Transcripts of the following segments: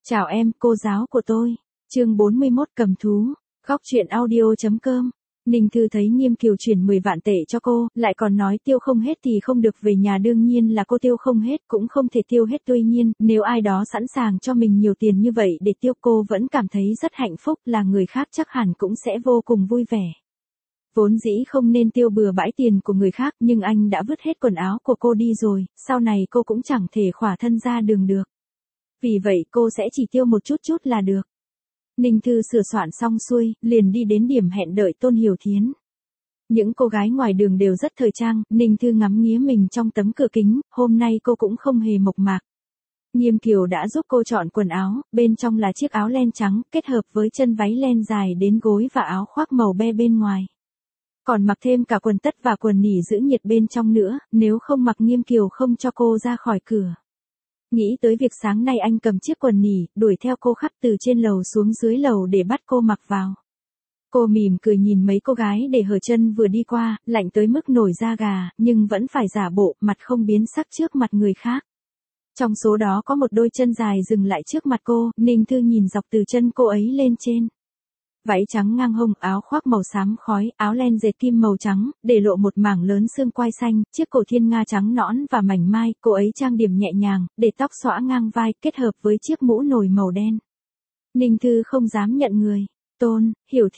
Chào em, cô giáo của tôi. Chương 41 cầm thú. Góc truyện audio.com. Ninh Thư thấy Nghiêm Kiều chuyển 10 vạn tệ cho cô, lại còn nói tiêu không hết thì không được về nhà, đương nhiên là cô tiêu không hết, cũng không thể tiêu hết. Tuy nhiên, nếu ai đó sẵn sàng cho mình nhiều tiền như vậy để tiêu, cô vẫn cảm thấy rất hạnh phúc, là người khác chắc hẳn cũng sẽ vô cùng vui vẻ. Vốn dĩ không nên tiêu bừa bãi tiền của người khác, nhưng anh đã vứt hết quần áo của cô đi rồi, sau này cô cũng chẳng thể khỏa thân ra đường được. Vì vậy cô sẽ chỉ tiêu một chút chút là được. Ninh Thư sửa soạn xong xuôi, liền đi đến điểm hẹn đợi Tôn Hiểu Thiến. Những cô gái ngoài đường đều rất thời trang, Ninh Thư ngắm nghía mình trong tấm cửa kính, hôm nay cô cũng không hề mộc mạc. Nghiêm Kiều đã giúp cô chọn quần áo, bên trong là chiếc áo len trắng, kết hợp với chân váy len dài đến gối và áo khoác màu be bên ngoài. Còn mặc thêm cả quần tất và quần nỉ giữ nhiệt bên trong nữa, nếu không mặc Nghiêm Kiều không cho cô ra khỏi cửa. Nghĩ tới việc sáng nay anh cầm chiếc quần nỉ, đuổi theo cô khắp từ trên lầu xuống dưới lầu để bắt cô mặc vào. Cô mỉm cười nhìn mấy cô gái để hở chân vừa đi qua, lạnh tới mức nổi da gà, nhưng vẫn phải giả bộ, mặt không biến sắc trước mặt người khác. Trong số đó có một đôi chân dài dừng lại trước mặt cô, Ninh Thư nhìn dọc từ chân cô ấy lên trên. Váy trắng ngang hông, áo khoác màu xám khói, áo len dệt kim màu trắng, để lộ một mảng lớn xương quai xanh, chiếc cổ thiên nga trắng nõn và mảnh mai, cô ấy trang điểm nhẹ nhàng, để tóc xõa ngang vai, kết hợp với chiếc mũ nồi màu đen. Ninh Thư không dám nhận người. Tôn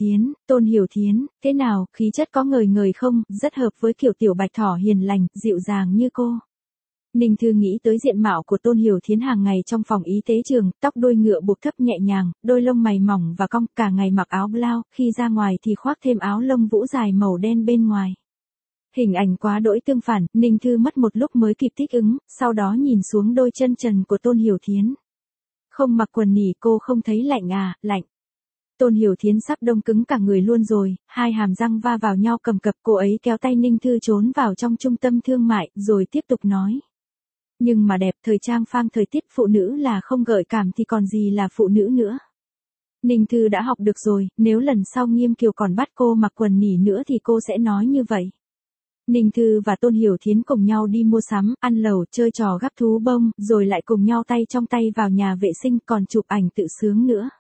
Hiểu Thiến, thế nào, khí chất có ngời ngời không, rất hợp với kiểu tiểu bạch thỏ hiền lành, dịu dàng như cô. Ninh Thư nghĩ tới diện mạo của Tôn Hiểu Thiến hàng ngày trong phòng y tế trường, tóc đuôi ngựa buộc thấp nhẹ nhàng, đôi lông mày mỏng và cong, cả ngày mặc áo blau, khi ra ngoài thì khoác thêm áo lông vũ dài màu đen bên ngoài. Hình ảnh quá đỗi tương phản, Ninh Thư mất một lúc mới kịp thích ứng, sau đó nhìn xuống đôi chân trần của Tôn Hiểu Thiến. Không mặc quần nỉ cô không thấy lạnh à, lạnh. Tôn Hiểu Thiến sắp đông cứng cả người luôn rồi, hai hàm răng va vào nhau cầm cập, cô ấy kéo tay Ninh Thư trốn vào trong trung tâm thương mại, rồi tiếp tục nói. Nhưng mà đẹp, thời trang phang thời tiết, phụ nữ là không gợi cảm thì còn gì là phụ nữ nữa. Ninh Thư đã học được rồi, nếu lần sau Nghiêm Kiều còn bắt cô mặc quần nỉ nữa thì cô sẽ nói như vậy. Ninh Thư và Tôn Hiểu Thiến cùng nhau đi mua sắm, ăn lẩu, chơi trò gắp thú bông, rồi lại cùng nhau tay trong tay vào nhà vệ sinh, còn chụp ảnh tự sướng nữa.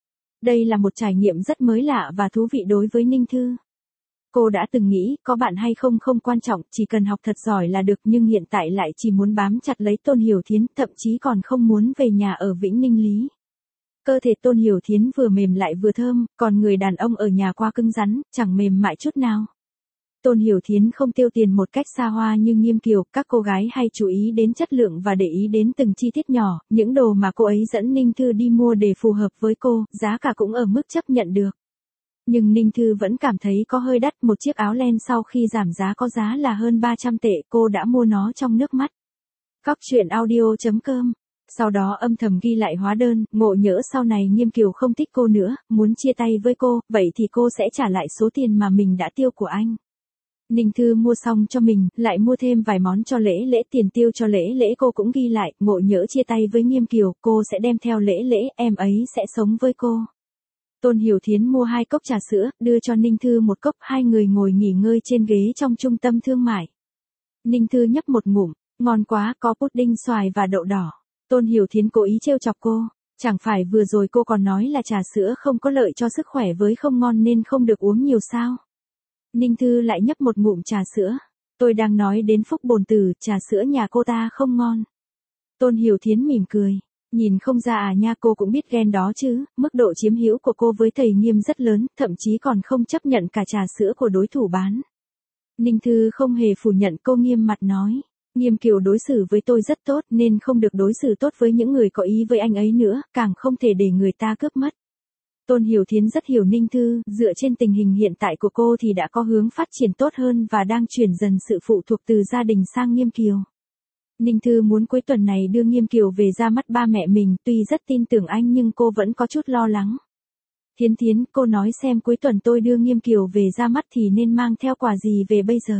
Đây là một trải nghiệm rất mới lạ và thú vị đối với Ninh Thư. Cô đã từng nghĩ, có bạn hay không không quan trọng, chỉ cần học thật giỏi là được, nhưng hiện tại lại chỉ muốn bám chặt lấy Tôn Hiểu Thiến, thậm chí còn không muốn về nhà ở Vĩnh Ninh Lý. Cơ thể Tôn Hiểu Thiến vừa mềm lại vừa thơm, còn người đàn ông ở nhà quá cứng rắn, chẳng mềm mại chút nào. Tôn Hiểu Thiến không tiêu tiền một cách xa hoa như Nghiêm Kiều, các cô gái hay chú ý đến chất lượng và để ý đến từng chi tiết nhỏ, những đồ mà cô ấy dẫn Ninh Thư đi mua để phù hợp với cô, giá cả cũng ở mức chấp nhận được. Nhưng Ninh Thư vẫn cảm thấy có hơi đắt, một chiếc áo len sau khi giảm giá có giá là hơn 300 tệ, cô đã mua nó trong nước mắt. Góc truyện audio.com. Sau đó âm thầm ghi lại hóa đơn, ngộ nhỡ sau này Nghiêm Kiều không thích cô nữa, muốn chia tay với cô, vậy thì cô sẽ trả lại số tiền mà mình đã tiêu của anh. Ninh Thư mua xong cho mình, lại mua thêm vài món cho lễ, tiền tiêu cho lễ cô cũng ghi lại, ngộ nhỡ chia tay với Nghiêm Kiều, cô sẽ đem theo lễ, em ấy sẽ sống với cô. Tôn Hiểu Thiến mua 2 cốc trà sữa, đưa cho Ninh Thư một cốc, hai người ngồi nghỉ ngơi trên ghế trong trung tâm thương mại. Ninh Thư nhấp một ngụm, ngon quá, có pudding xoài và đậu đỏ. Tôn Hiểu Thiến cố ý trêu chọc cô, chẳng phải vừa rồi cô còn nói là trà sữa không có lợi cho sức khỏe với không ngon nên không được uống nhiều sao? Ninh Thư lại nhấp một ngụm trà sữa. Tôi đang nói đến Phúc Bồn Tử, trà sữa nhà cô ta không ngon. Tôn Hiểu Thiến mỉm cười. Nhìn không ra à nha, cô cũng biết ghen đó chứ, mức độ chiếm hữu của cô với thầy Nghiêm rất lớn, thậm chí còn không chấp nhận cả trà sữa của đối thủ bán. Ninh Thư không hề phủ nhận, cô nghiêm mặt nói. Nghiêm Kiều đối xử với tôi rất tốt nên không được đối xử tốt với những người có ý với anh ấy nữa, càng không thể để người ta cướp mất. Tôn Hiểu Thiến rất hiểu Ninh Thư, dựa trên tình hình hiện tại của cô thì đã có hướng phát triển tốt hơn và đang chuyển dần sự phụ thuộc từ gia đình sang Nghiêm Kiều. Ninh Thư muốn cuối tuần này đưa Nghiêm Kiều về ra mắt ba mẹ mình, tuy rất tin tưởng anh nhưng cô vẫn có chút lo lắng. Thiến, cô nói xem cuối tuần tôi đưa Nghiêm Kiều về ra mắt thì nên mang theo quà gì về bây giờ.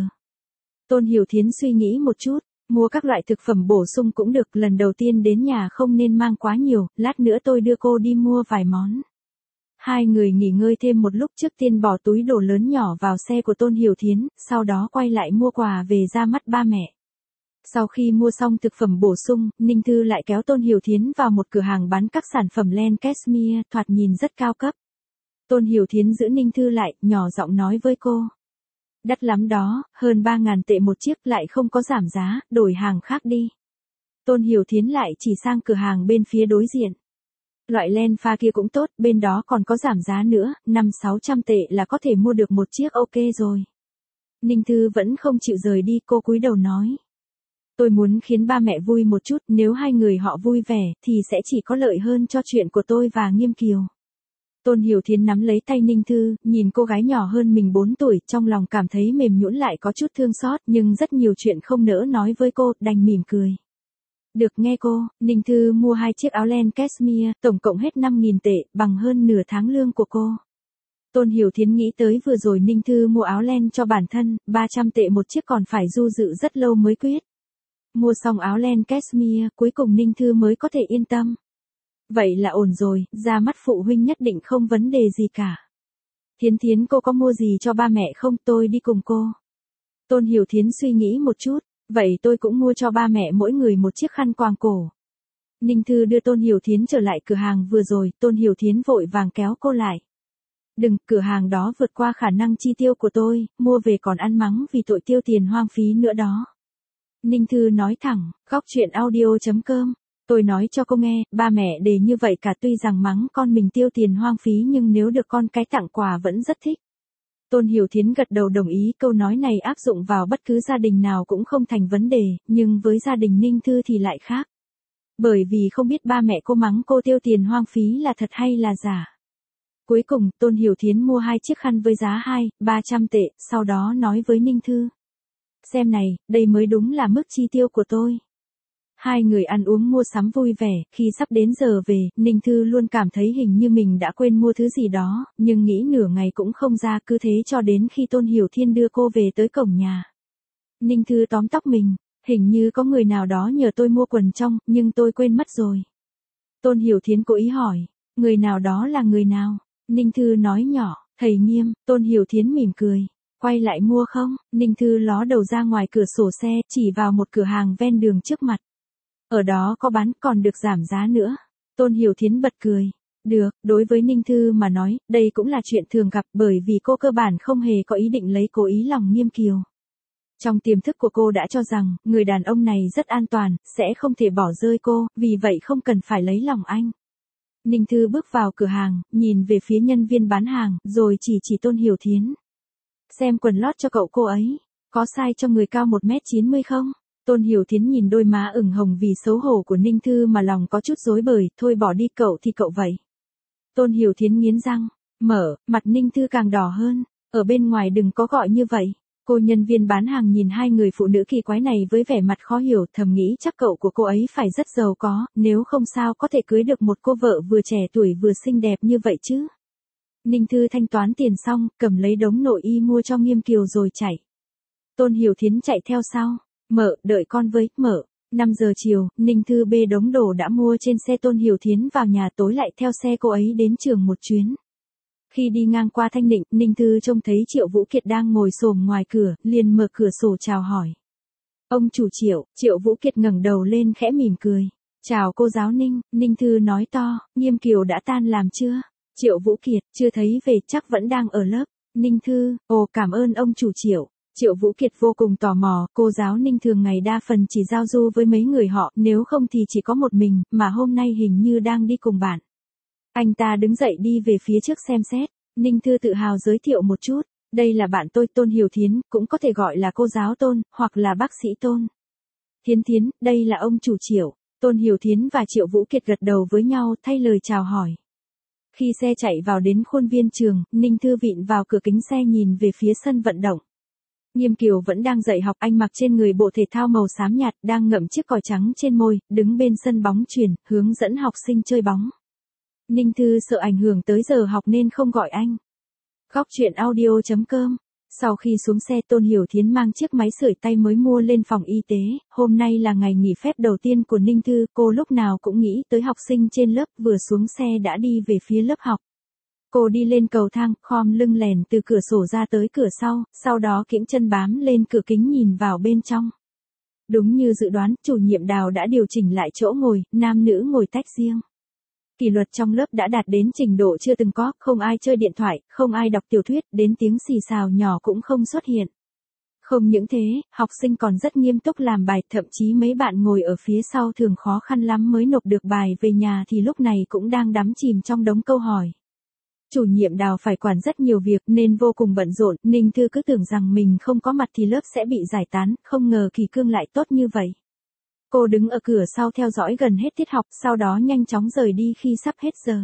Tôn Hiểu Thiến suy nghĩ một chút, mua các loại thực phẩm bổ sung cũng được, lần đầu tiên đến nhà không nên mang quá nhiều, lát nữa tôi đưa cô đi mua vài món. Hai người nghỉ ngơi thêm một lúc, trước tiên bỏ túi đồ lớn nhỏ vào xe của Tôn Hiểu Thiến, sau đó quay lại mua quà về ra mắt ba mẹ. Sau khi mua xong thực phẩm bổ sung, Ninh Thư lại kéo Tôn Hiểu Thiến vào một cửa hàng bán các sản phẩm len cashmere, thoạt nhìn rất cao cấp. Tôn Hiểu Thiến giữ Ninh Thư lại, nhỏ giọng nói với cô. Đắt lắm đó, hơn 3.000 tệ một chiếc, lại không có giảm giá, đổi hàng khác đi. Tôn Hiểu Thiến lại chỉ sang cửa hàng bên phía đối diện. Loại len pha kia cũng tốt, bên đó còn có giảm giá nữa, 500-600 tệ là có thể mua được một chiếc ok rồi. Ninh Thư vẫn không chịu rời đi, cô cúi đầu nói. Tôi muốn khiến ba mẹ vui một chút, nếu hai người họ vui vẻ, thì sẽ chỉ có lợi hơn cho chuyện của tôi và Nghiêm Kiều. Tôn Hiểu Thiến nắm lấy tay Ninh Thư, nhìn cô gái nhỏ hơn mình 4 tuổi, trong lòng cảm thấy mềm nhũn lại có chút thương xót, nhưng rất nhiều chuyện không nỡ nói với cô, đành mỉm cười. Được nghe cô, Ninh Thư mua 2 chiếc áo len cashmere, tổng cộng hết 5.000 tệ, bằng hơn nửa tháng lương của cô. Tôn Hiểu Thiến nghĩ tới vừa rồi Ninh Thư mua áo len cho bản thân, 300 tệ một chiếc còn phải du dự rất lâu mới quyết. Mua xong áo len cashmere, cuối cùng Ninh Thư mới có thể yên tâm. Vậy là ổn rồi, ra mắt phụ huynh nhất định không vấn đề gì cả. Thiến Thiến cô có mua gì cho ba mẹ không, tôi đi cùng cô. Tôn Hiểu Thiến suy nghĩ một chút, vậy tôi cũng mua cho ba mẹ mỗi người một chiếc khăn quàng cổ. Ninh Thư đưa Tôn Hiểu Thiến trở lại cửa hàng vừa rồi, Tôn Hiểu Thiến vội vàng kéo cô lại. Đừng, cửa hàng đó vượt qua khả năng chi tiêu của tôi, mua về còn ăn mắng vì tội tiêu tiền hoang phí nữa đó. Ninh Thư nói thẳng, góc chuyện audio.com. Tôi nói cho cô nghe, ba mẹ để như vậy cả, tuy rằng mắng con mình tiêu tiền hoang phí nhưng nếu được con cái tặng quà vẫn rất thích. Tôn Hiểu Thiến gật đầu đồng ý, câu nói này áp dụng vào bất cứ gia đình nào cũng không thành vấn đề, nhưng với gia đình Ninh Thư thì lại khác. Bởi vì không biết ba mẹ cô mắng cô tiêu tiền hoang phí là thật hay là giả. Cuối cùng, Tôn Hiểu Thiến mua 2 chiếc khăn với giá 200-300 tệ, sau đó nói với Ninh Thư. Xem này, đây mới đúng là mức chi tiêu của tôi. Hai người ăn uống mua sắm vui vẻ, khi sắp đến giờ về, Ninh Thư luôn cảm thấy hình như mình đã quên mua thứ gì đó, nhưng nghĩ nửa ngày cũng không ra, cứ thế cho đến khi Tôn Hiểu Thiên đưa cô về tới cổng nhà. Ninh Thư tóm tóc mình, hình như có người nào đó nhờ tôi mua quần trong, nhưng tôi quên mất rồi. Tôn Hiểu Thiến cố ý hỏi, người nào đó là người nào? Ninh Thư nói nhỏ, thầy Nghiêm. Tôn Hiểu Thiến mỉm cười. Quay lại mua không? Ninh Thư ló đầu ra ngoài cửa sổ xe, chỉ vào một cửa hàng ven đường trước mặt. Ở đó có bán, còn được giảm giá nữa. Tôn Hiểu Thiến bật cười. Được, đối với Ninh Thư mà nói, đây cũng là chuyện thường gặp, bởi vì cô cơ bản không hề có ý định lấy cố ý lòng Nghiêm Kiều. Trong tiềm thức của cô đã cho rằng, người đàn ông này rất an toàn, sẽ không thể bỏ rơi cô, vì vậy không cần phải lấy lòng anh. Ninh Thư bước vào cửa hàng, nhìn về phía nhân viên bán hàng, rồi chỉ Tôn Hiểu Thiến. Xem quần lót cho cậu cô ấy, có size cho người cao 1m90 không? Tôn Hiểu Thiến nhìn đôi má ửng hồng vì xấu hổ của Ninh Thư mà lòng có chút rối bời, thôi bỏ đi, cậu thì cậu vậy. Tôn Hiểu Thiến nghiến răng, mở, mặt Ninh Thư càng đỏ hơn, ở bên ngoài đừng có gọi như vậy. Cô nhân viên bán hàng nhìn hai người phụ nữ kỳ quái này với vẻ mặt khó hiểu, thầm nghĩ chắc cậu của cô ấy phải rất giàu có, nếu không sao có thể cưới được một cô vợ vừa trẻ tuổi vừa xinh đẹp như vậy chứ. Ninh Thư thanh toán tiền xong, cầm lấy đống nội y mua cho Nghiêm Kiều rồi chạy. Tôn Hiểu Thiến chạy theo sau, mở, đợi con với, mở. 5 giờ chiều, Ninh Thư bê đống đồ đã mua trên xe Tôn Hiểu Thiến vào nhà, tối lại theo xe cô ấy đến trường một chuyến. Khi đi ngang qua Thanh Định, Ninh Thư trông thấy Triệu Vũ Kiệt đang ngồi xổm ngoài cửa, liền mở cửa sổ chào hỏi. Ông chủ Triệu. Triệu Vũ Kiệt ngẩng đầu lên khẽ mỉm cười. Chào cô giáo Ninh. Ninh Thư nói to, Nghiêm Kiều đã tan làm chưa? Triệu Vũ Kiệt, chưa thấy về, chắc vẫn đang ở lớp. Ninh Thư, ồ cảm ơn ông chủ Triệu. Triệu Vũ Kiệt vô cùng tò mò, cô giáo Ninh thường ngày đa phần chỉ giao du với mấy người họ, nếu không thì chỉ có một mình, mà hôm nay hình như đang đi cùng bạn. Anh ta đứng dậy đi về phía trước xem xét. Ninh Thư tự hào giới thiệu một chút. Đây là bạn tôi, Tôn Hiểu Thiến, cũng có thể gọi là cô giáo Tôn, hoặc là bác sĩ Tôn. Thiến Thiến, đây là ông chủ Triệu. Tôn Hiểu Thiến và Triệu Vũ Kiệt gật đầu với nhau thay lời chào hỏi. Khi xe chạy vào đến khuôn viên trường, Ninh Thư vịn vào cửa kính xe nhìn về phía sân vận động. Nghiêm Kiều vẫn đang dạy học, anh mặc trên người bộ thể thao màu xám nhạt, đang ngậm chiếc còi trắng trên môi, đứng bên sân bóng chuyền, hướng dẫn học sinh chơi bóng. Ninh Thư sợ ảnh hưởng tới giờ học nên không gọi anh. Góc chuyện audio.com. Sau khi xuống xe, Tôn Hiểu Thiến mang chiếc máy sưởi tay mới mua lên phòng y tế. Hôm nay là ngày nghỉ phép đầu tiên của Ninh Thư, cô lúc nào cũng nghĩ tới học sinh trên lớp, vừa xuống xe đã đi về phía lớp học. Cô đi lên cầu thang, khom lưng lèn từ cửa sổ ra tới cửa sau đó kiễng chân bám lên cửa kính nhìn vào bên trong. Đúng như dự đoán, chủ nhiệm Đào đã điều chỉnh lại chỗ ngồi, nam nữ ngồi tách riêng. Kỷ luật trong lớp đã đạt đến trình độ chưa từng có, không ai chơi điện thoại, không ai đọc tiểu thuyết, đến tiếng xì xào nhỏ cũng không xuất hiện. Không những thế, học sinh còn rất nghiêm túc làm bài, thậm chí mấy bạn ngồi ở phía sau thường khó khăn lắm mới nộp được bài về nhà thì lúc này cũng đang đắm chìm trong đống câu hỏi. Chủ nhiệm Đào phải quản rất nhiều việc nên vô cùng bận rộn, Ninh Thư cứ tưởng rằng mình không có mặt thì lớp sẽ bị giải tán, không ngờ kỳ cương lại tốt như vậy. Cô đứng ở cửa sau theo dõi gần hết tiết học, sau đó nhanh chóng rời đi khi sắp hết giờ.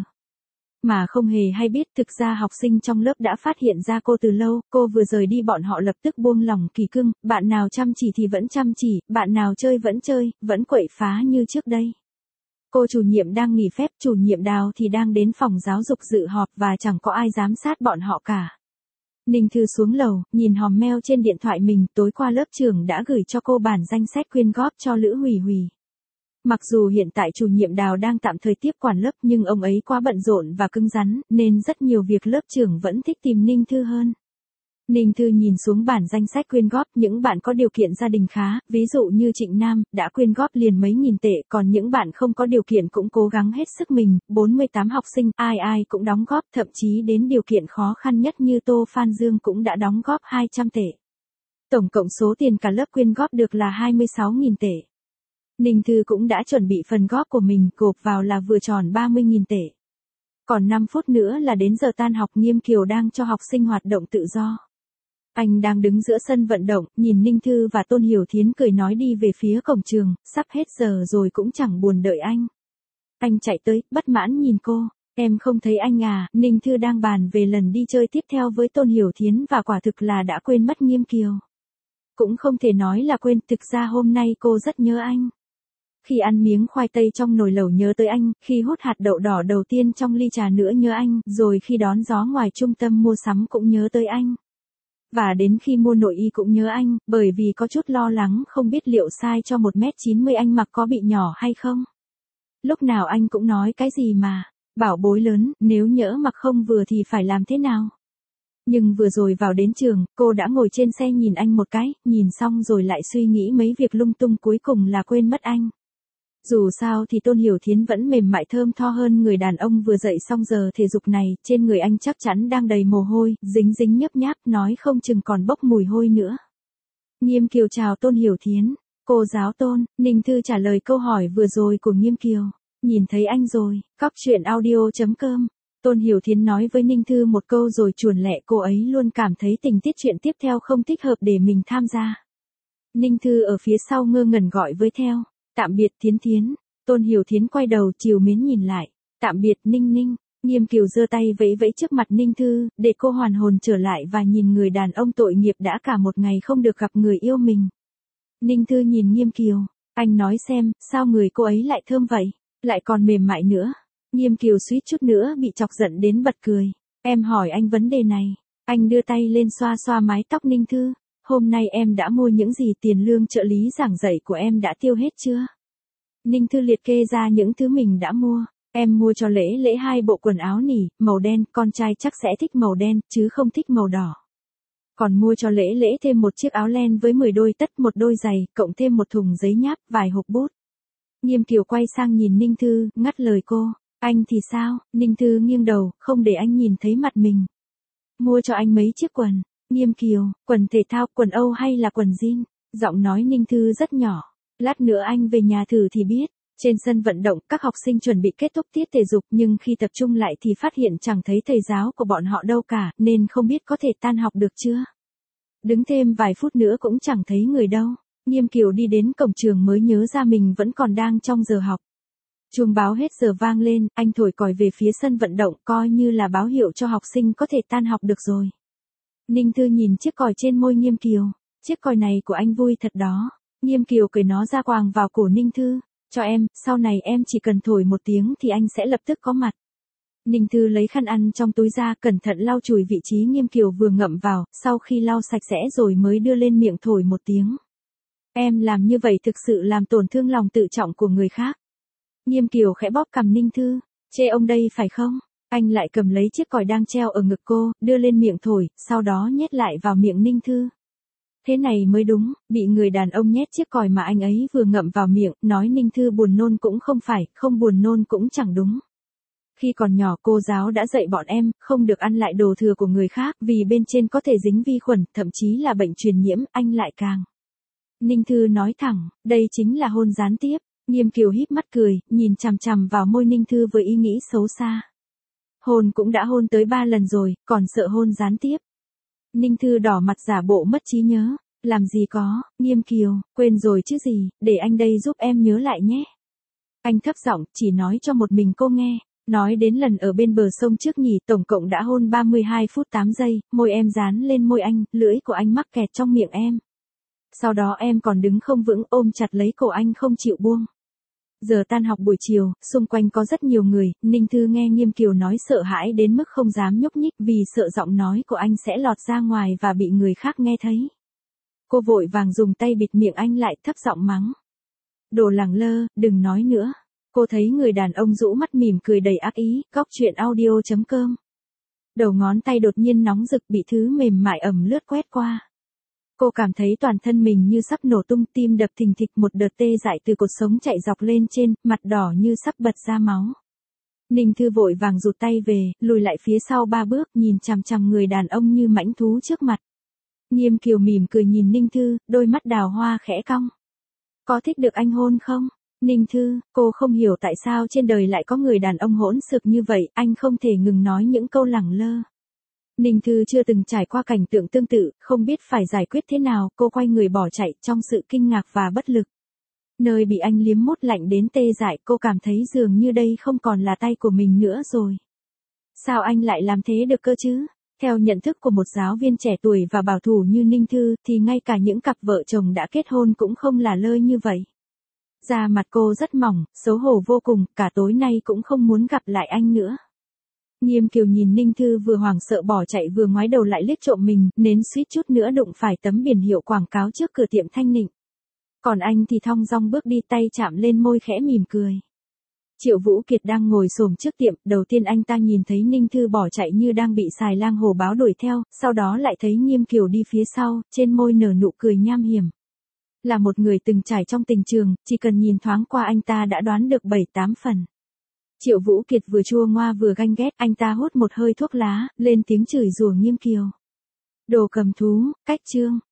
Mà không hề hay biết, thực ra học sinh trong lớp đã phát hiện ra cô từ lâu, cô vừa rời đi bọn họ lập tức buông lỏng kỳ cương, bạn nào chăm chỉ thì vẫn chăm chỉ, bạn nào chơi vẫn chơi, vẫn quậy phá như trước đây. Cô chủ nhiệm đang nghỉ phép, chủ nhiệm Đào thì đang đến phòng giáo dục dự họp và chẳng có ai giám sát bọn họ cả. Ninh Thư xuống lầu, nhìn hòm mail trên điện thoại mình, tối qua lớp trưởng đã gửi cho cô bản danh sách quyên góp cho Lữ Hủy Hủy. Mặc dù hiện tại chủ nhiệm Đào đang tạm thời tiếp quản lớp nhưng ông ấy quá bận rộn và cứng rắn, nên rất nhiều việc lớp trưởng vẫn thích tìm Ninh Thư hơn. Ninh Thư nhìn xuống bản danh sách quyên góp, những bạn có điều kiện gia đình khá, ví dụ như Trịnh Nam, đã quyên góp liền mấy nghìn tệ, còn những bạn không có điều kiện cũng cố gắng hết sức mình, 48 học sinh, ai ai cũng đóng góp, thậm chí đến điều kiện khó khăn nhất như Tô Phan Dương cũng đã đóng góp 200 tệ. Tổng cộng số tiền cả lớp quyên góp được là 26.000 tệ. Ninh Thư cũng đã chuẩn bị phần góp của mình, gộp vào là vừa tròn 30.000 tệ. Còn 5 phút nữa là đến giờ tan học, Nghiêm Kiều đang cho học sinh hoạt động tự do. Anh đang đứng giữa sân vận động, nhìn Ninh Thư và Tôn Hiểu Thiến cười nói đi về phía cổng trường, sắp hết giờ rồi cũng chẳng buồn đợi anh. Anh chạy tới, bất mãn nhìn cô, em không thấy anh à, Ninh Thư đang bàn về lần đi chơi tiếp theo với Tôn Hiểu Thiến và quả thực là đã quên mất Nghiêm Kiều. Cũng không thể nói là quên, thực ra hôm nay cô rất nhớ anh. Khi ăn miếng khoai tây trong nồi lẩu nhớ tới anh, khi hút hạt đậu đỏ đầu tiên trong ly trà nữa nhớ anh, rồi khi đón gió ngoài trung tâm mua sắm cũng nhớ tới anh. Và đến khi mua nội y cũng nhớ anh, bởi vì có chút lo lắng không biết liệu size cho 1m90 anh mặc có bị nhỏ hay không. Lúc nào anh cũng nói cái gì mà, bảo bối lớn, nếu nhỡ mặc không vừa thì phải làm thế nào. Nhưng vừa rồi vào đến trường, cô đã ngồi trên xe nhìn anh một cái, nhìn xong rồi lại suy nghĩ mấy việc lung tung, cuối cùng là quên mất anh. Dù sao thì Tôn Hiểu Thiến vẫn mềm mại thơm tho hơn người đàn ông vừa dậy xong giờ thể dục này, trên người anh chắc chắn đang đầy mồ hôi, dính dính nhấp nháp, nói không chừng còn bốc mùi hôi nữa. Nghiêm Kiều chào Tôn Hiểu Thiến. Cô giáo Tôn, Ninh Thư trả lời câu hỏi vừa rồi của Nghiêm Kiều. Nhìn thấy anh rồi, cóc truyện audio.com. Tôn Hiểu Thiến nói với Ninh Thư một câu rồi chuồn lẹ, cô ấy luôn cảm thấy tình tiết chuyện tiếp theo không thích hợp để mình tham gia. Ninh Thư ở phía sau ngơ ngẩn gọi với theo. Tạm biệt Thiến Thiến. Tôn Hiểu Thiến quay đầu trìu mến nhìn lại. Tạm biệt Ninh Ninh. Nghiêm Kiều giơ tay vẫy vẫy trước mặt Ninh Thư, để cô hoàn hồn trở lại và nhìn người đàn ông tội nghiệp đã cả một ngày không được gặp người yêu mình. Ninh Thư nhìn Nghiêm Kiều. Anh nói xem, sao người cô ấy lại thơm vậy? Lại còn mềm mại nữa. Nghiêm Kiều suýt chút nữa bị chọc giận đến bật cười. Em hỏi anh vấn đề này. Anh đưa tay lên xoa xoa mái tóc Ninh Thư. Hôm nay em đã mua những gì, tiền lương trợ lý giảng dạy của em đã tiêu hết chưa? Ninh Thư liệt kê ra những thứ mình đã mua. Em mua cho Lễ 2 bộ quần áo nỉ, màu đen, con trai chắc sẽ thích màu đen, chứ không thích màu đỏ. Còn mua cho Lễ thêm một chiếc áo len với 10 đôi tất, một đôi giày, cộng thêm một thùng giấy nháp, vài hộp bút. Nghiêm Kiều quay sang nhìn Ninh Thư, ngắt lời cô. Anh thì sao? Ninh Thư nghiêng đầu, không để anh nhìn thấy mặt mình. Mua cho anh mấy chiếc quần. Nghiêm Kiều, quần thể thao, quần Âu hay là quần jean? Giọng nói Ninh Thư rất nhỏ. Lát nữa anh về nhà thử thì biết. Trên sân vận động, các học sinh chuẩn bị kết thúc tiết thể dục nhưng khi tập trung lại thì phát hiện chẳng thấy thầy giáo của bọn họ đâu cả, nên không biết có thể tan học được chưa. Đứng thêm vài phút nữa cũng chẳng thấy người đâu. Nghiêm Kiều đi đến cổng trường mới nhớ ra mình vẫn còn đang trong giờ học. Chuông báo hết giờ vang lên, anh thổi còi về phía sân vận động, coi như là báo hiệu cho học sinh có thể tan học được rồi. Ninh Thư nhìn chiếc còi trên môi Nghiêm Kiều. Chiếc còi này của anh vui thật đó. Nghiêm Kiều cởi nó ra quàng vào cổ Ninh Thư. Cho em, sau này em chỉ cần thổi một tiếng thì anh sẽ lập tức có mặt. Ninh Thư lấy khăn ăn trong túi ra, cẩn thận lau chùi vị trí Nghiêm Kiều vừa ngậm vào, sau khi lau sạch sẽ rồi mới đưa lên miệng thổi một tiếng. Em làm như vậy thực sự làm tổn thương lòng tự trọng của người khác. Nghiêm Kiều khẽ bóp cằm Ninh Thư. Chê ông đây phải không? Anh lại cầm lấy chiếc còi đang treo ở ngực cô, đưa lên miệng thổi, sau đó nhét lại vào miệng Ninh Thư. Thế này mới đúng, bị người đàn ông nhét chiếc còi mà anh ấy vừa ngậm vào miệng, nói Ninh Thư buồn nôn cũng không phải, không buồn nôn cũng chẳng đúng. Khi còn nhỏ cô giáo đã dạy bọn em, không được ăn lại đồ thừa của người khác, vì bên trên có thể dính vi khuẩn, thậm chí là bệnh truyền nhiễm, anh lại càng. Ninh Thư nói thẳng, đây chính là hôn gián tiếp. Nghiêm Kiều híp mắt cười, nhìn chằm chằm vào môi Ninh Thư với ý nghĩ xấu xa. Hôn cũng đã hôn tới 3 lần rồi, còn sợ hôn gián tiếp. Ninh Thư đỏ mặt giả bộ mất trí nhớ. Làm gì có, Nghiêm Kiều, quên rồi chứ gì, để anh đây giúp em nhớ lại nhé. Anh thấp giọng, chỉ nói cho một mình cô nghe. Nói đến lần ở bên bờ sông trước nhỉ, tổng cộng đã hôn 32 phút 8 giây, môi em dán lên môi anh, lưỡi của anh mắc kẹt trong miệng em. Sau đó em còn đứng không vững ôm chặt lấy cổ anh không chịu buông. Giờ tan học buổi chiều, xung quanh có rất nhiều người, Ninh Thư nghe Nghiêm Kiều nói sợ hãi đến mức không dám nhúc nhích vì sợ giọng nói của anh sẽ lọt ra ngoài và bị người khác nghe thấy. Cô vội vàng dùng tay bịt miệng anh lại thấp giọng mắng. Đồ lẳng lơ, đừng nói nữa. Cô thấy người đàn ông rũ mắt mỉm cười đầy ác ý, góc chuyện audio.com. Đầu ngón tay đột nhiên nóng rực bị thứ mềm mại ẩm lướt quét qua. Cô cảm thấy toàn thân mình như sắp nổ tung, tim đập thình thịch, một đợt tê dại từ cột sống chạy dọc lên trên, mặt đỏ như sắp bật ra máu. Ninh Thư vội vàng rụt tay về, lùi lại phía sau 3 bước, nhìn chằm chằm người đàn ông như mãnh thú trước mặt. Nghiêm Kiều mỉm cười nhìn Ninh Thư, đôi mắt đào hoa khẽ cong. Có thích được anh hôn không? Ninh Thư, cô không hiểu tại sao trên đời lại có người đàn ông hỗn xược như vậy, anh không thể ngừng nói những câu lẳng lơ. Ninh Thư chưa từng trải qua cảnh tượng tương tự, không biết phải giải quyết thế nào, cô quay người bỏ chạy trong sự kinh ngạc và bất lực. Nơi bị anh liếm mốt lạnh đến tê dại, cô cảm thấy dường như đây không còn là tay của mình nữa rồi. Sao anh lại làm thế được cơ chứ? Theo nhận thức của một giáo viên trẻ tuổi và bảo thủ như Ninh Thư thì ngay cả những cặp vợ chồng đã kết hôn cũng không là lơi như vậy. Da mặt cô rất mỏng, xấu hổ vô cùng, cả tối nay cũng không muốn gặp lại anh nữa. Nghiêm Kiều nhìn Ninh Thư vừa hoảng sợ bỏ chạy vừa ngoái đầu lại liếc trộm mình, đến suýt chút nữa đụng phải tấm biển hiệu quảng cáo trước cửa tiệm Thanh Nịnh. Còn anh thì thong dong bước đi, tay chạm lên môi khẽ mỉm cười. Triệu Vũ Kiệt đang ngồi xổm trước tiệm, đầu tiên anh ta nhìn thấy Ninh Thư bỏ chạy như đang bị xài lang hổ báo đuổi theo, sau đó lại thấy Nghiêm Kiều đi phía sau, trên môi nở nụ cười nham hiểm. Là một người từng trải trong tình trường, chỉ cần nhìn thoáng qua anh ta đã đoán được 7-8 phần. Triệu Vũ Kiệt vừa chua ngoa vừa ganh ghét, anh ta hút một hơi thuốc lá, lên tiếng chửi rủa Nghiêm Kiều. Đồ cầm thú, cách chương.